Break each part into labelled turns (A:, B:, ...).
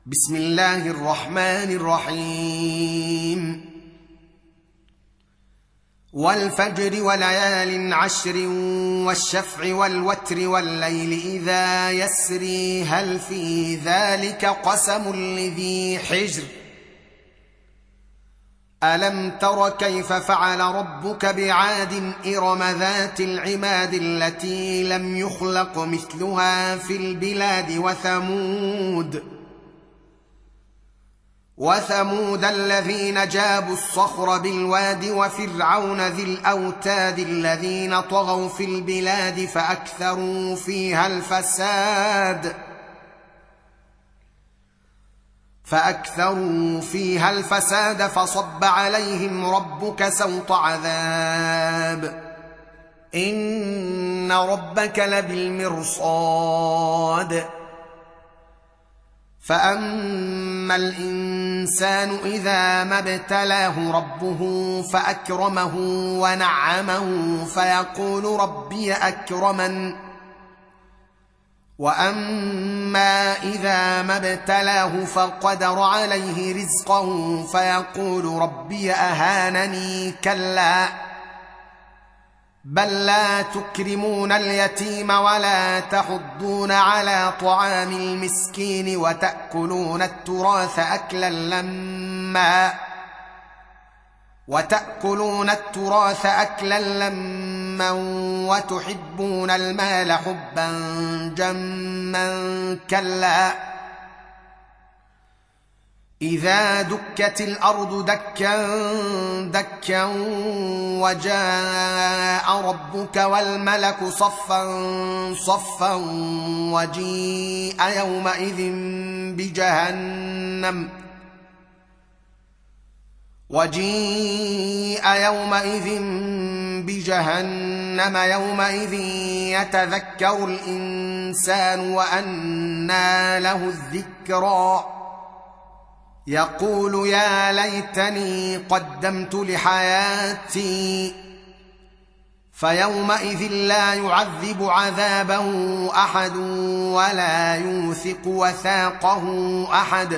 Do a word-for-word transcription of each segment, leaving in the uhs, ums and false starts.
A: بسم الله الرحمن الرحيم والفجر وليال عشر والشفع والوتر والليل إذا يسري هل في ذلك قسم لذي حجر ألم تر كيف فعل ربك بعاد إرم ذات العماد التي لم يخلق مثلها في البلاد وثمود وثمود الذين جابوا الصخر بالواد وفرعون ذي الأوتاد الذين طغوا في البلاد فأكثروا فيها الفساد فأكثروا فيها الفساد فصب عليهم ربك سوط عذاب إن ربك لبالمرصاد فأما الإنسان إذا ما ابتلاه ربه فأكرمه ونعمه فيقول ربي أكرمن وأما إذا ما ابتلاه فقدر عليه رزقه فيقول ربي أهانني كلا بل لا تكرمون اليتيم ولا تحضون على طعام المسكين وتأكلون التراث أكلا لما وتأكلون التراث أكلا لما وتحبون المال حبا جما كلا إذا دكت الأرض دكا دكا وجاء ربك والملك صفا صفا وجيء يومئذ بجهنم وجيء يومئذ بجهنم يومئذ يتذكر الإنسان وأنى له الذكرى يقول يا ليتني قدمت لحياتي فيومئذ لا يعذب عذابه أحد ولا يوثق وثاقه أحد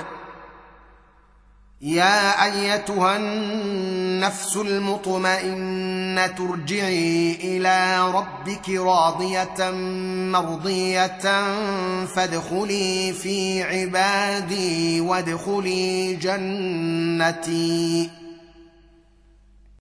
A: يا أيتها النفس المطمئنة ارجعي إلى ربك راضية مرضية فادخلي في عبادي وادخلي جنتي